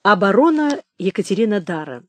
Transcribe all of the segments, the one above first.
Оборона Екатеринодара.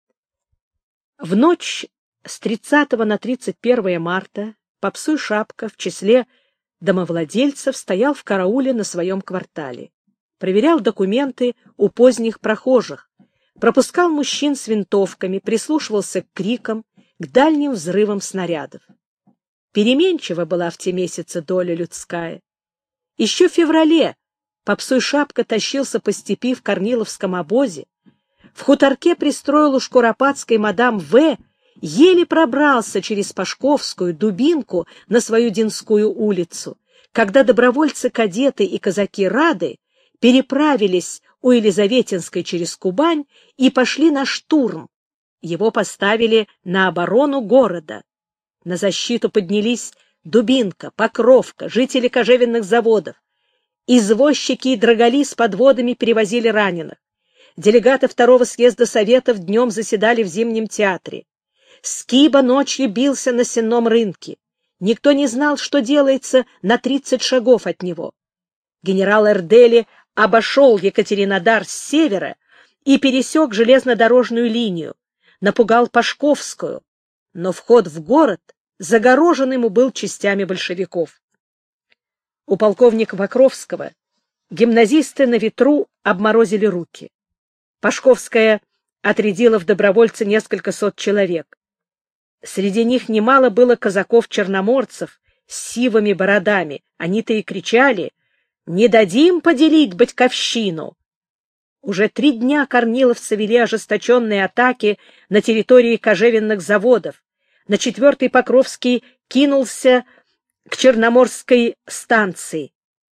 В ночь с 30 на 31 марта Попсуй Шапка в числе домовладельцев стоял в карауле на своем квартале, проверял документы у поздних прохожих, пропускал мужчин с винтовками, прислушивался к крикам, к дальним взрывам снарядов. Переменчива была в те месяцы доля людская. Еще в феврале Попсуй Шапка тащился по степи в Корниловском обозе, в хуторке пристроил у Шкуропадской мадам В., еле пробрался через Пашковскую, Дубинку на свою Динскую улицу, когда добровольцы-кадеты и казаки-рады переправились у Елизаветинской через Кубань и пошли на штурм. Его поставили на оборону города. На защиту поднялись Дубинка, Покровка, жители кожевенных заводов. Извозчики и драголи с подводами перевозили раненых. Делегаты второго съезда Советов днем заседали в Зимнем театре. Скиба ночью бился на сенном рынке. Никто не знал, что делается на 30 шагов от него. Генерал Эрдели обошел Екатеринодар с севера и пересек железнодорожную линию, напугал Пашковскую, но вход в город загорожен ему был частями большевиков. У полковника Покровского гимназисты на ветру обморозили руки. Пашковская отрядила в добровольцы несколько сот человек. Среди них немало было казаков-черноморцев с сивыми бородами. Они-то и кричали: «Не дадим поделить батьковщину!» Уже 3 дня корниловцы вели ожесточенные атаки на территории кожевенных заводов. На 4-й Покровский кинулся к Черноморской станции.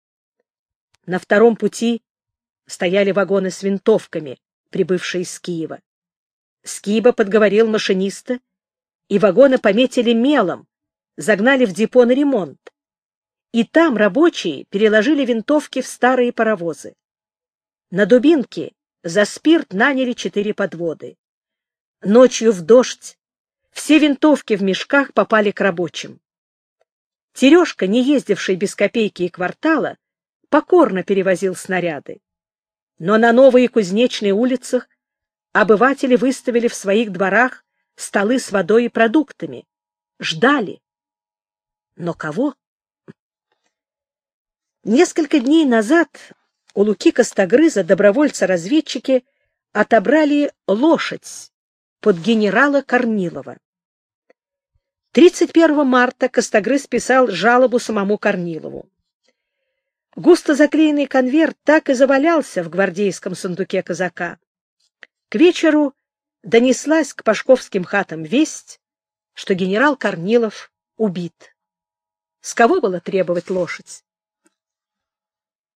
На втором пути стояли вагоны с винтовками, прибывшие из Киева. Скиба подговорил машиниста, и вагоны пометили мелом, загнали в депо на ремонт. И там рабочие переложили винтовки в старые паровозы. На Дубинке за спирт наняли 4 подводы. Ночью в дождь все винтовки в мешках попали к рабочим. Терешка, не ездивший без копейки и квартала, покорно перевозил снаряды. Но на Новой и Кузнечной улицах обыватели выставили в своих дворах столы с водой и продуктами. Ждали. Но кого? Несколько дней назад у Луки Костогрыза добровольцы-разведчики отобрали лошадь под генерала Корнилова. 31 марта Костогрыз писал жалобу самому Корнилову. Густо заклеенный конверт так и завалялся в гвардейском сундуке казака. К вечеру донеслась к пашковским хатам весть, что генерал Корнилов убит. С кого было требовать лошадь?